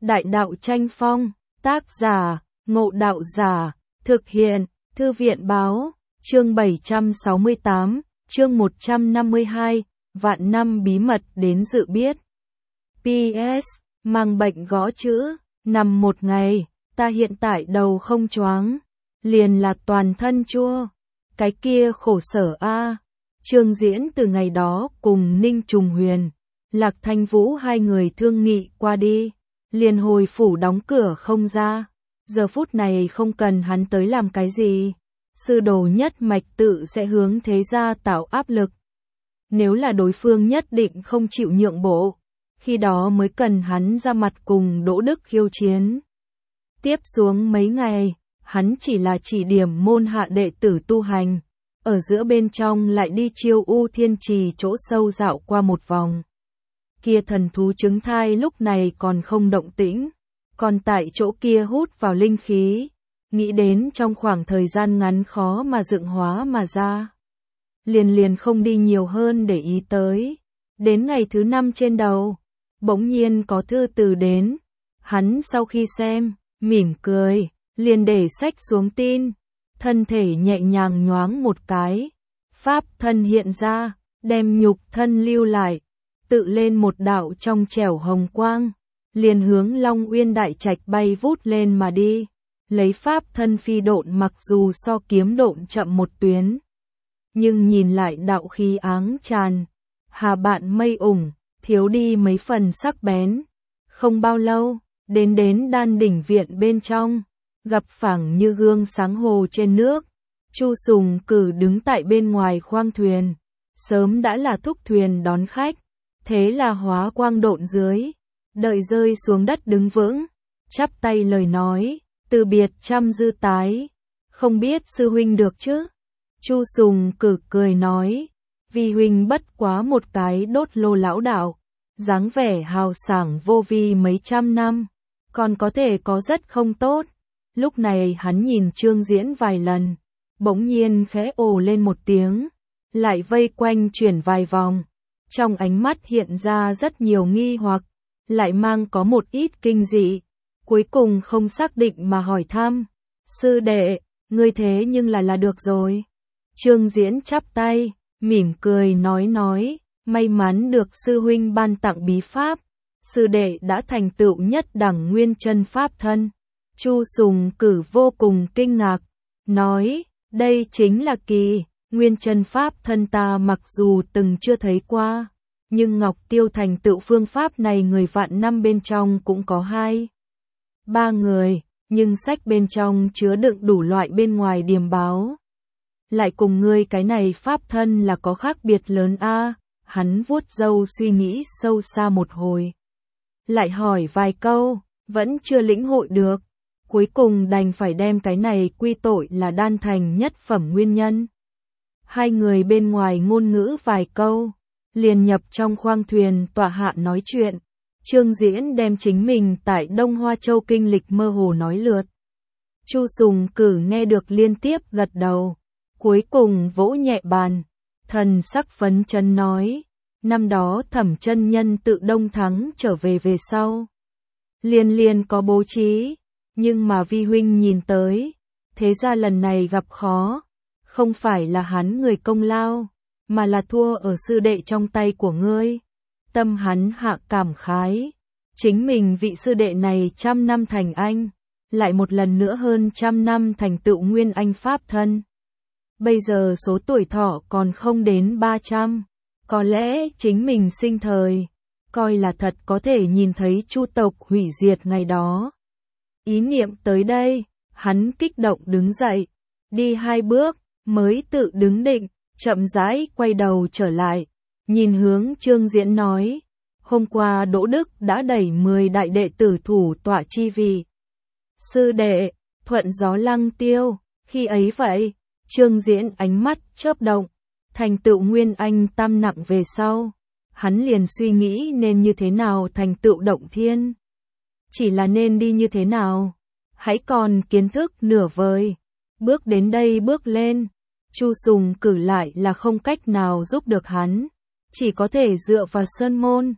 Đại đạo tranh phong, tác giả, Ngộ Đạo Giả, thực hiện, Thư viện Báo, chương 768, chương 152, vạn năm bí mật đến dự biết. PS, mang bệnh gõ chữ, nằm một ngày, ta hiện tại đầu không choáng, liền là toàn thân chua, cái kia khổ sở a. Trương Diễn từ ngày đó cùng Ninh Trùng Huyền, Lạc Thanh Vũ hai người thương nghị qua đi, liền hồi phủ đóng cửa không ra. Giờ phút này không cần hắn tới làm cái gì, sư đồ nhất mạch tự sẽ hướng thế gia tạo áp lực. Nếu là đối phương nhất định không chịu nhượng bộ, khi đó mới cần hắn ra mặt cùng Đỗ Đức khiêu chiến. Tiếp xuống mấy ngày, hắn chỉ là chỉ điểm môn hạ đệ tử tu hành, ở giữa bên trong lại đi Chiêu U Thiên Trì chỗ sâu dạo qua một vòng. Kia thần thú trứng thai lúc này còn không động tĩnh, còn tại chỗ kia hút vào linh khí, nghĩ đến trong khoảng thời gian ngắn khó mà dựng hóa mà ra. Liền không đi nhiều hơn để ý tới. Đến ngày thứ 5 trên đầu, bỗng nhiên có thư từ đến. Hắn sau khi xem, mỉm cười, liền để sách xuống tin. Thân thể nhẹ nhàng nhoáng một cái. Pháp thân hiện ra, đem nhục thân lưu lại. Tự lên một đạo trong trẻo hồng quang. Liền hướng Long Uyên Đại Trạch bay vút lên mà đi. Lấy pháp thân phi độn mặc dù so kiếm độn chậm một tuyến. Nhưng nhìn lại đạo khí áng tràn. Hà bạn mây ủng, thiếu đi mấy phần sắc bén. Không bao lâu, đến đan đỉnh viện bên trong. Gặp phẳng như gương sáng hồ trên nước. Chu Sùng Cử đứng tại bên ngoài khoang thuyền. Sớm đã là thúc thuyền đón khách. Thế là hóa quang độn dưới. Đợi rơi xuống đất đứng vững. Chắp tay lời nói. Từ biệt trăm dư tái. Không biết sư huynh được chứ? Chu Sùng Cử cười nói. Vi huynh bất quá một cái đốt lô lão đạo. Dáng vẻ hào sảng vô vi mấy trăm năm. Còn có thể có rất không tốt. Lúc này hắn nhìn Trương Diễn vài lần. Bỗng nhiên khẽ ồ lên một tiếng. Lại vây quanh chuyển vài vòng. Trong ánh mắt hiện ra rất nhiều nghi hoặc. Lại mang có một ít kinh dị. Cuối cùng không xác định mà hỏi thăm. Sư đệ, ngươi thế nhưng là được rồi. Trương Diễn chắp tay, mỉm cười nói. May mắn được sư huynh ban tặng bí pháp. Sư đệ đã thành tựu nhất đẳng nguyên chân pháp thân. Chu Sùng Cử vô cùng kinh ngạc. Nói, đây chính là kỳ, nguyên chân pháp thân ta mặc dù từng chưa thấy qua. Nhưng Ngọc Tiêu thành tựu phương pháp này người vạn năm bên trong cũng có 2-3 người, nhưng sách bên trong chứa đựng đủ loại bên ngoài điềm báo. Lại cùng ngươi cái này pháp thân là có khác biệt lớn a. Hắn vuốt râu suy nghĩ sâu xa một hồi. Lại hỏi vài câu, vẫn chưa lĩnh hội được. Cuối cùng đành phải đem cái này quy tội là đan thành nhất phẩm nguyên nhân. Hai người bên ngoài ngôn ngữ vài câu. Liền nhập trong khoang thuyền tọa hạ nói chuyện. Trương Diễn đem chính mình tại Đông Hoa Châu kinh lịch mơ hồ nói lượt. Chu Sùng Cử nghe được liên tiếp gật đầu. Cuối cùng vỗ nhẹ bàn. Thần sắc phấn chấn nói. Năm đó Thẩm chân nhân tự Đông Thắng trở về sau. Liền có bố trí. Nhưng mà vi huynh nhìn tới. Thế ra lần này gặp khó. Không phải là hắn người công lao. Mà là thua ở sư đệ trong tay của ngươi. Tâm hắn hạ cảm khái. Chính mình vị sư đệ này 100 năm thành anh. Lại một lần nữa hơn 100 năm thành tựu nguyên anh pháp thân. Bây giờ số tuổi thọ còn không đến 300. Có lẽ chính mình sinh thời. Coi là thật có thể nhìn thấy Chu tộc hủy diệt ngày đó. Ý niệm tới đây. Hắn kích động đứng dậy. Đi 2 bước. Mới tự đứng định. Chậm rãi quay đầu trở lại, nhìn hướng Trương Diễn nói, hôm qua Đỗ Đức đã đẩy 10 đại đệ tử thủ tọa chi vị. Sư đệ, thuận gió lăng tiêu, khi ấy vậy, Trương Diễn ánh mắt chớp động, thành tựu nguyên anh tam nặng về sau, hắn liền suy nghĩ nên như thế nào thành tựu động thiên. Chỉ là nên đi như thế nào, hãy còn kiến thức nửa vời, bước đến đây bước lên. Chu Sùng Cử lại là không cách nào giúp được hắn, chỉ có thể dựa vào sơn môn.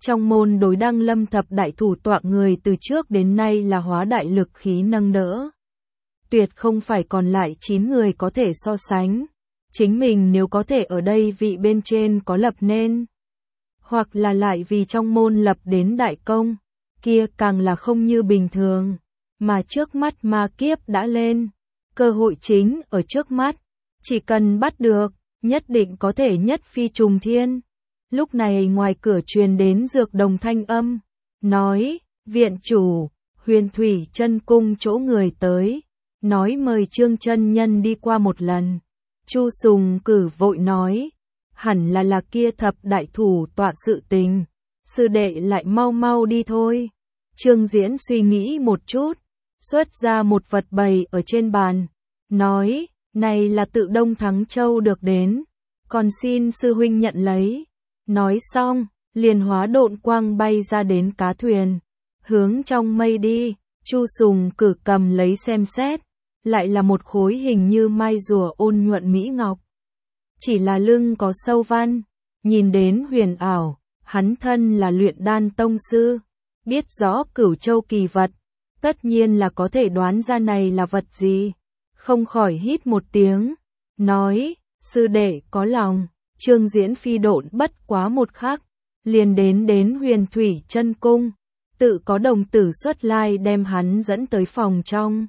Trong môn đối đăng lâm thập đại thủ tọa người từ trước đến nay là hóa đại lực khí nâng đỡ. Tuyệt không phải còn lại 9 người có thể so sánh. Chính mình nếu có thể ở đây vị bên trên có lập nên, hoặc là lại vì trong môn lập đến đại công, kia càng là không như bình thường. Mà trước mắt ma kiếp đã lên, cơ hội chính ở trước mắt, chỉ cần bắt được, nhất định có thể nhất phi trùng thiên. Lúc này ngoài cửa truyền đến Dược Đồng thanh âm, nói, viện chủ, Huyền Thủy Chân Cung chỗ người tới, nói mời Trương chân nhân đi qua một lần. Chu Sùng Cử vội nói, hẳn là kia thập đại thủ tọa sự tình, sư đệ lại mau mau đi thôi. Trương Diễn suy nghĩ một chút, xuất ra một vật bày ở trên bàn, nói, này là tự Đông Thắng Châu được đến, còn xin sư huynh nhận lấy. Nói xong, liền hóa độn quang bay ra đến cá thuyền, hướng trong mây đi. Chu Sùng Cử cầm lấy xem xét, lại là một khối hình như mai rùa ôn nhuận mỹ ngọc. Chỉ là lưng có sâu văn, nhìn đến huyền ảo, hắn thân là luyện đan tông sư, biết rõ Cửu Châu kỳ vật, tất nhiên là có thể đoán ra này là vật gì. Không khỏi hít một tiếng, nói, sư đệ có lòng. Trương Diễn phi độn bất quá một khắc, liền đến Huyền Thủy Chân Cung, tự có đồng tử xuất lai đem hắn dẫn tới phòng trong.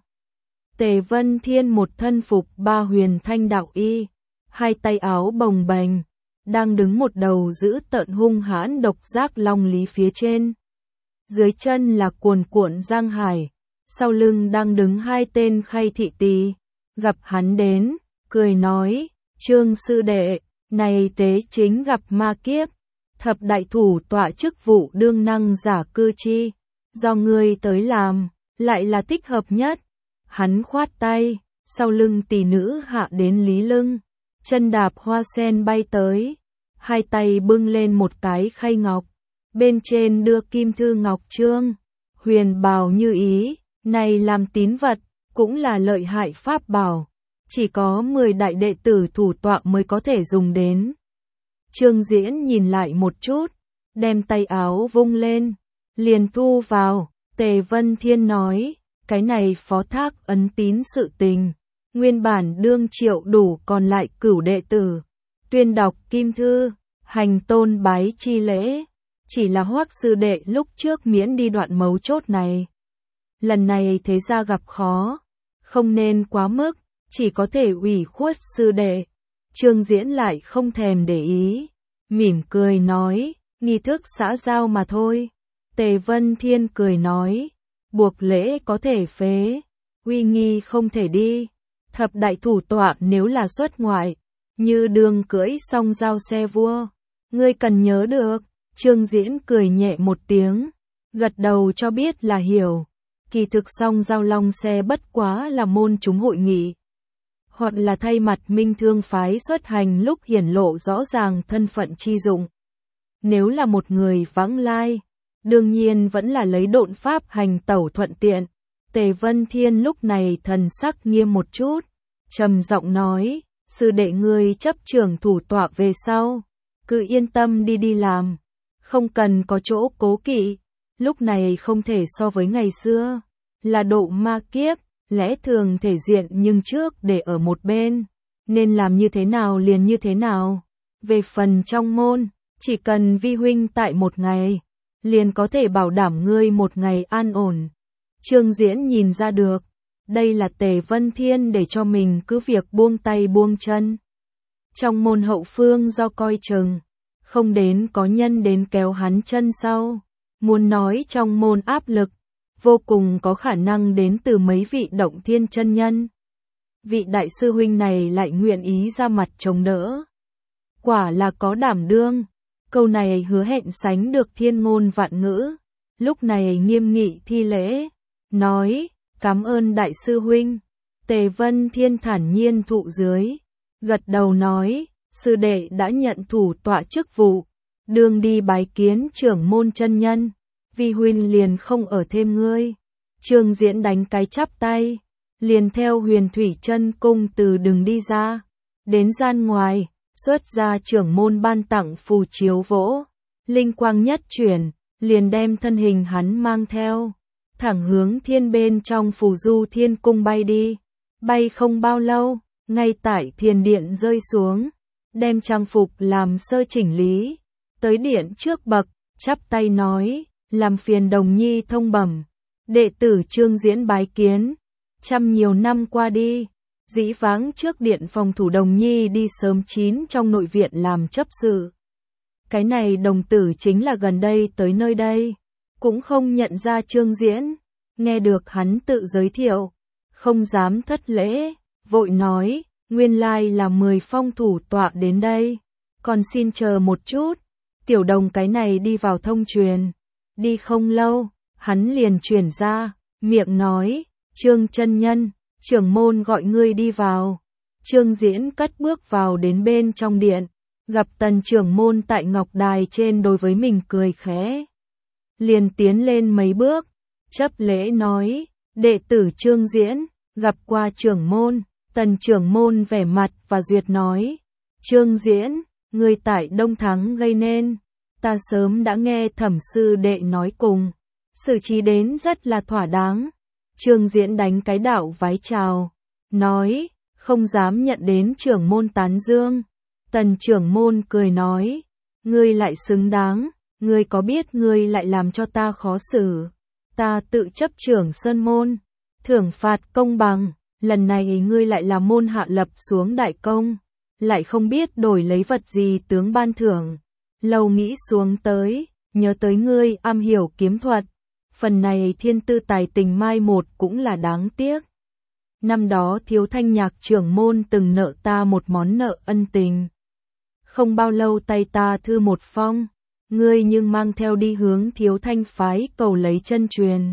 Tề Vân Thiên một thân phục ba huyền thanh đạo y, hai tay áo bồng bềnh, đang đứng một đầu giữ tợn hung hãn độc giác long lý phía trên. Dưới chân là cuồn cuộn giang hải, sau lưng đang đứng hai tên khay thị tỳ, gặp hắn đến, cười nói, Trương sư đệ, này tế chính gặp ma kiếp, thập đại thủ tọa chức vụ đương năng giả cư chi, do ngươi tới làm, lại là thích hợp nhất. Hắn khoát tay, sau lưng tỷ nữ hạ đến lý lưng, chân đạp hoa sen bay tới, hai tay bưng lên một cái khay ngọc, bên trên đưa kim thư ngọc trương, huyền bào như ý, này làm tín vật, cũng là lợi hại pháp bảo, chỉ có 10 đại đệ tử thủ tọa mới có thể dùng đến. Trương Diễn nhìn lại một chút, đem tay áo vung lên, liền thu vào. Tề Vân Thiên nói, cái này phó thác ấn tín sự tình, nguyên bản đương triệu đủ còn lại cửu đệ tử, tuyên đọc kim thư, hành tôn bái chi lễ, chỉ là Hoắc sư đệ lúc trước miễn đi đoạn mấu chốt này. Lần này thế ra gặp khó, không nên quá mức, chỉ có thể ủy khuất sư đệ. Trương Diễn lại không thèm để ý, mỉm cười nói, nghi thức xã giao mà thôi. Tề Vân Thiên cười nói, buộc lễ có thể phế, uy nghi không thể đi. Thập đại thủ tọa nếu là xuất ngoại, như đường cưỡi song giao xe vua, ngươi cần nhớ được. Trương Diễn cười nhẹ một tiếng, gật đầu cho biết là hiểu. Kỳ thực song giao long xe bất quá là môn chúng hội nghị, hoặc là thay mặt Minh Thương phái xuất hành lúc hiển lộ rõ ràng thân phận chi dụng. Nếu là một người vãng lai, đương nhiên vẫn là lấy độn pháp hành tẩu thuận tiện. Tề Vân Thiên lúc này thần sắc nghiêm một chút, trầm giọng nói, sư đệ ngươi chấp trưởng thủ tọa về sau, cứ yên tâm đi làm, không cần có chỗ cố kỵ. Lúc này không thể so với ngày xưa, là độ ma kiếp, lẽ thường thể diện nhưng trước để ở một bên, nên làm như thế nào liền như thế nào. Về phần trong môn, chỉ cần vi huynh tại một ngày, liền có thể bảo đảm ngươi một ngày an ổn. Trương Diễn nhìn ra được, đây là Tề Vân Thiên để cho mình cứ việc buông tay buông chân. Trong môn hậu phương do coi chừng, không đến có nhân đến kéo hắn chân sau. Muốn nói trong môn áp lực, vô cùng có khả năng đến từ mấy vị động thiên chân nhân. Vị đại sư huynh này lại nguyện ý ra mặt chống đỡ. Quả là có đảm đương, câu này hứa hẹn sánh được thiên ngôn vạn ngữ. Lúc này nghiêm nghị thi lễ, nói, cảm ơn đại sư huynh. Tề Vân Thiên thản nhiên thụ dưới, gật đầu nói, sư đệ đã nhận thủ tọa chức vụ, đương đi bái kiến trưởng môn chân nhân, vi huynh liền không ở thêm ngươi. Trương Diễn đánh cái chắp tay, liền theo Huyền Thủy Chân Cung từ đường đi ra, đến gian ngoài, xuất ra trưởng môn ban tặng phù chiếu vỗ, linh quang nhất chuyển, liền đem thân hình hắn mang theo, thẳng hướng thiên bên trong Phù Du Thiên Cung bay đi. Bay không bao lâu, ngay tại thiền điện rơi xuống, đem trang phục làm sơ chỉnh lý, tới điện trước bậc, chắp tay nói, làm phiền đồng nhi thông bẩm, đệ tử Trương Diễn bái kiến. Trăm nhiều năm qua đi, dĩ vãng trước điện phòng thủ đồng nhi đi sớm chín trong nội viện làm chấp sự. Cái này đồng tử chính là gần đây tới nơi đây, cũng không nhận ra Trương Diễn, nghe được hắn tự giới thiệu, không dám thất lễ, vội nói, nguyên lai là 10 phong thủ tọa đến đây, còn xin chờ một chút, tiểu đồng cái này đi vào thông truyền. Đi không lâu, hắn liền chuyển ra, miệng nói, Trương chân nhân, trưởng môn gọi ngươi đi vào. Trương Diễn cất bước vào đến bên trong điện, gặp tần trưởng môn tại ngọc đài trên đối với mình cười khẽ. Liền tiến lên mấy bước, chấp lễ nói, đệ tử Trương Diễn, gặp qua trưởng môn. Tần trưởng môn vẻ mặt và duyệt nói, Trương Diễn, ngươi tại Đông Thắng gây nên, ta sớm đã nghe thẩm sư đệ nói cùng, xử trí đến rất là thỏa đáng. Trương Diễn đánh cái đạo vái chào, nói, không dám nhận đến trưởng môn tán dương. Tần trưởng môn cười nói, ngươi lại xứng đáng, ngươi có biết ngươi lại làm cho ta khó xử. Ta tự chấp trưởng sơn môn, thưởng phạt công bằng, lần này ngươi lại làm môn hạ lập xuống đại công, lại không biết đổi lấy vật gì tướng ban thưởng. Lâu nghĩ xuống tới, nhớ tới ngươi am hiểu kiếm thuật, phần này thiên tư tài tình mai một cũng là đáng tiếc. Năm đó Thiếu Thanh Nhạc trưởng môn từng nợ ta một món nợ ân tình. Không bao lâu tay ta thư một phong, ngươi nhưng mang theo đi hướng Thiếu Thanh phái cầu lấy chân truyền.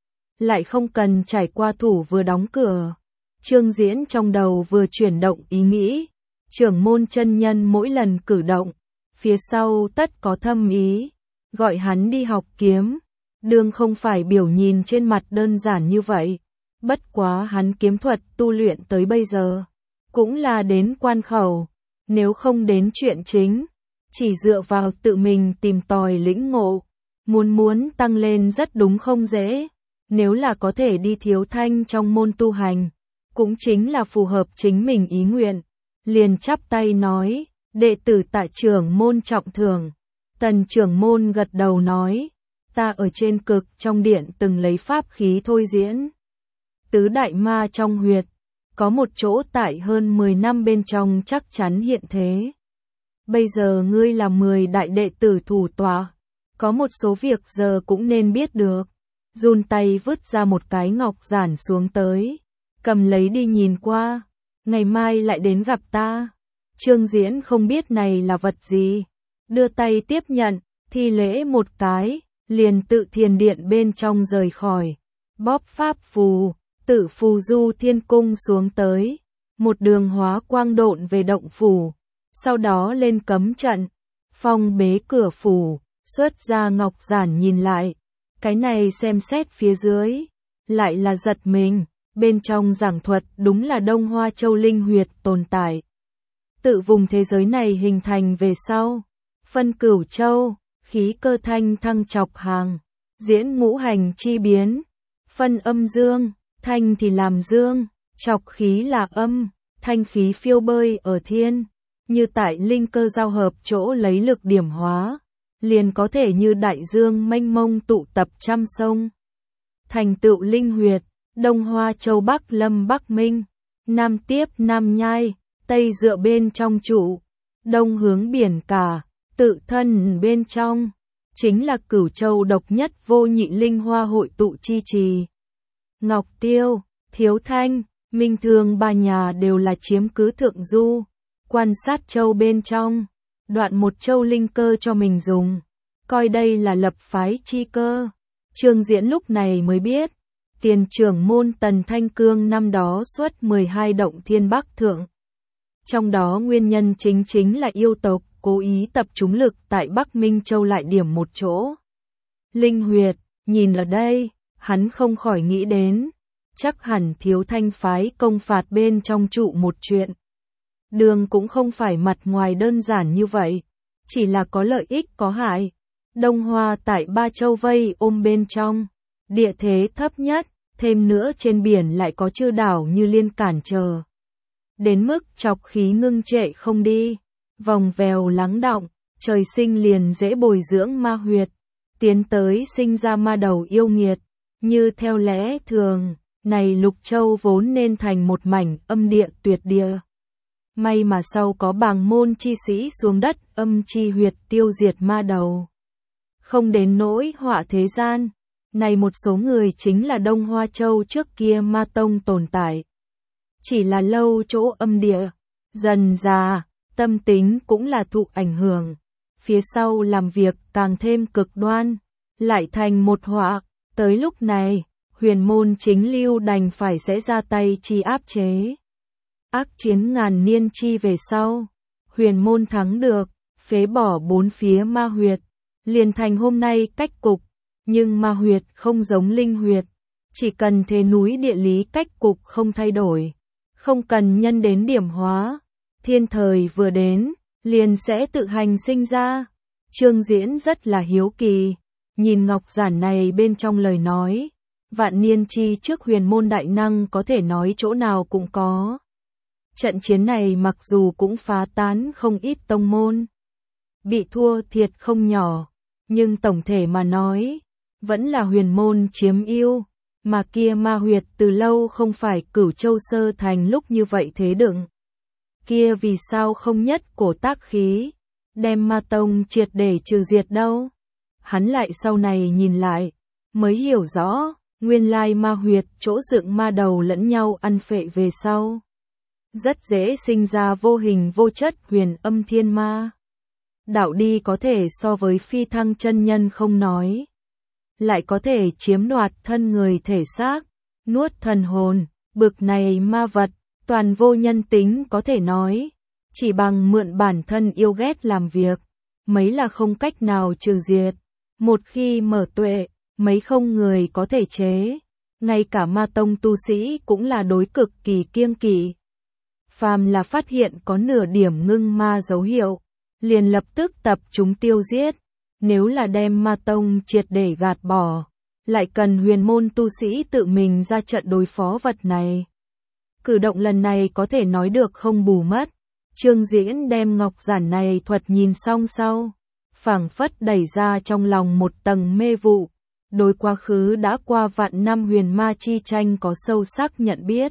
Lại không cần trải qua thủ vừa đóng cửa. Trương Diễn trong đầu vừa chuyển động ý nghĩ, trưởng môn chân nhân mỗi lần cử động, phía sau tất có thâm ý, gọi hắn đi học kiếm, đương không phải biểu nhìn trên mặt đơn giản như vậy, bất quá hắn kiếm thuật tu luyện tới bây giờ, cũng là đến quan khẩu, nếu không đến chuyện chính, chỉ dựa vào tự mình tìm tòi lĩnh ngộ, muốn tăng lên rất đúng không dễ, nếu là có thể đi Thiếu Thanh trong môn tu hành, cũng chính là phù hợp chính mình ý nguyện, liền chắp tay nói, đệ tử tại trưởng môn trọng thưởng. Tần trưởng môn gật đầu nói, ta ở trên cực trong điện từng lấy pháp khí thôi diễn. Tứ đại ma trong huyệt, có một chỗ tại hơn 10 năm bên trong chắc chắn hiện thế. Bây giờ ngươi là 10 đại đệ tử thủ tọa, có một số việc giờ cũng nên biết được. Run tay vứt ra một cái ngọc giản xuống tới, cầm lấy đi nhìn qua, ngày mai lại đến gặp ta. Trương Diễn không biết này là vật gì, đưa tay tiếp nhận, thi lễ một cái, liền tự thiền điện bên trong rời khỏi, bóp pháp phù, tự Phù Du Thiên Cung xuống tới, một đường hóa quang độn về động phủ, sau đó lên cấm trận, phong bế cửa phủ, xuất ra ngọc giản nhìn lại, cái này xem xét phía dưới, lại là giật mình, bên trong giảng thuật đúng là Đông Hoa Châu Linh huyệt tồn tại. Tự vùng thế giới này hình thành về sau, phân cửu châu, khí cơ thanh thăng chọc hàng, diễn ngũ hành chi biến, phân âm dương, thanh thì làm dương, chọc khí là âm, thanh khí phiêu bơi ở thiên, như tại linh cơ giao hợp chỗ lấy lực điểm hóa, liền có thể như đại dương mênh mông tụ tập trăm sông. Thành tựu linh huyệt, Đông Hoa Châu Bắc Lâm Bắc Minh, Nam tiếp Nam Nhai, Tây dựa bên trong trụ, Đông hướng biển cả, tự thân bên trong, chính là Cửu Châu độc nhất vô nhị linh hoa hội tụ chi trì. Ngọc Tiêu, Thiếu Thanh, Minh Thương ba nhà đều là chiếm cứ thượng du, quan sát châu bên trong, đoạn một châu linh cơ cho mình dùng, coi đây là lập phái chi cơ. Trương Diễn lúc này mới biết, tiền trưởng môn Tần Thanh Cương năm đó xuất 12 động thiên bắc thượng. Trong đó nguyên nhân chính là yêu tộc cố ý tập trung lực tại Bắc Minh Châu lại điểm một chỗ. Linh huyệt, nhìn ở đây, hắn không khỏi nghĩ đến, chắc hẳn Thiếu Thanh phái công phạt bên trong trụ một chuyện. Đường cũng không phải mặt ngoài đơn giản như vậy, chỉ là có lợi ích có hại, Đông Hoa tại Ba Châu vây ôm bên trong, địa thế thấp nhất, thêm nữa trên biển lại có chư đảo như Liên cản trở. Đến mức chọc khí ngưng trệ không đi, vòng vèo lắng đọng, trời sinh liền dễ bồi dưỡng ma huyệt, tiến tới sinh ra ma đầu yêu nghiệt, như theo lẽ thường, này Lục Châu vốn nên thành một mảnh âm địa tuyệt địa. May mà sau có Bàng Môn chi sĩ xuống đất âm chi huyệt tiêu diệt ma đầu. Không đến nỗi họa thế gian, này một số người chính là Đông Hoa Châu trước kia ma tông tồn tại. Chỉ là lâu chỗ âm địa, dần già, tâm tính cũng là thụ ảnh hưởng. Phía sau làm việc càng thêm cực đoan, lại thành một họa. Tới lúc này, Huyền Môn chính lưu đành phải sẽ ra tay chi áp chế. Ác chiến ngàn niên chi về sau, Huyền Môn thắng được, phế bỏ bốn phía ma huyệt, liền thành hôm nay cách cục. Nhưng ma huyệt không giống linh huyệt, chỉ cần thế núi địa lý cách cục không thay đổi, không cần nhân đến điểm hóa, thiên thời vừa đến, liền sẽ tự hành sinh ra. Trương Diễn rất là hiếu kỳ, nhìn ngọc giản này bên trong lời nói, vạn niên chi trước Huyền Môn đại năng có thể nói chỗ nào cũng có. Trận chiến này mặc dù cũng phá tán không ít tông môn, bị thua thiệt không nhỏ, nhưng tổng thể mà nói, vẫn là Huyền Môn chiếm ưu, mà kia ma huyệt từ lâu không phải Cửu Châu sơ thành lúc như vậy thế đựng. Kia vì sao không nhất cổ tác khí, đem ma tông triệt để trừ diệt đâu? Hắn lại sau này nhìn lại, mới hiểu rõ, nguyên lai ma huyệt chỗ dựng ma đầu lẫn nhau ăn phệ về sau. Rất dễ sinh ra vô hình vô chất huyền âm thiên ma. Đạo đi có thể so với phi thăng chân nhân không nói, lại có thể chiếm đoạt thân người thể xác, nuốt thần hồn, bực này ma vật, toàn vô nhân tính có thể nói, chỉ bằng mượn bản thân yêu ghét làm việc, mấy là không cách nào trừ diệt, một khi mở tuệ, mấy không người có thể chế, ngay cả ma tông tu sĩ cũng là đối cực kỳ kiêng kỵ. Phàm là phát hiện có nửa điểm ngưng ma dấu hiệu, liền lập tức tập chúng tiêu giết. Nếu là đem ma tông triệt để gạt bỏ, lại cần Huyền Môn tu sĩ tự mình ra trận đối phó vật này. Cử động lần này có thể nói được không bù mất. Trương Diễn đem ngọc giản này thuật nhìn xong sau, phảng phất đẩy ra trong lòng một tầng mê vụ. Đối quá khứ đã qua vạn năm huyền ma chi tranh có sâu sắc nhận biết.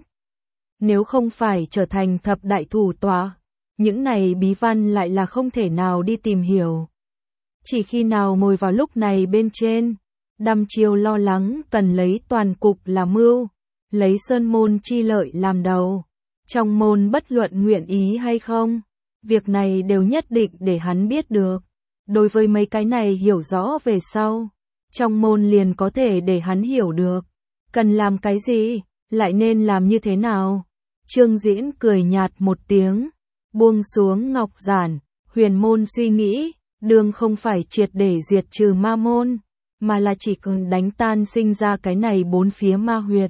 Nếu không phải trở thành thập đại thủ tọa, những này bí văn lại là không thể nào đi tìm hiểu. Chỉ khi nào ngồi vào lúc này bên trên, đăm chiêu lo lắng cần lấy toàn cục làm mưu, lấy sơn môn chi lợi làm đầu. Trong môn bất luận nguyện ý hay không, việc này đều nhất định để hắn biết được. Đối với mấy cái này hiểu rõ về sau, trong môn liền có thể để hắn hiểu được. Cần làm cái gì, lại nên làm như thế nào. Trương Diễn cười nhạt một tiếng, buông xuống ngọc giản, Huyền Môn suy nghĩ. Đường không phải triệt để diệt trừ ma môn, mà là chỉ cần đánh tan sinh ra cái này bốn phía ma huyệt.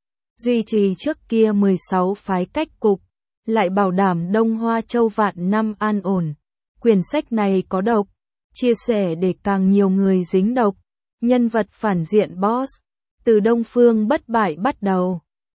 Duy trì trước kia 16 phái cách cục, lại bảo đảm Đông Hoa Châu vạn năm an ổn. Quyển sách này có độc, chia sẻ để càng nhiều người dính độc. Nhân vật phản diện boss, từ Đông Phương bất bại bắt đầu.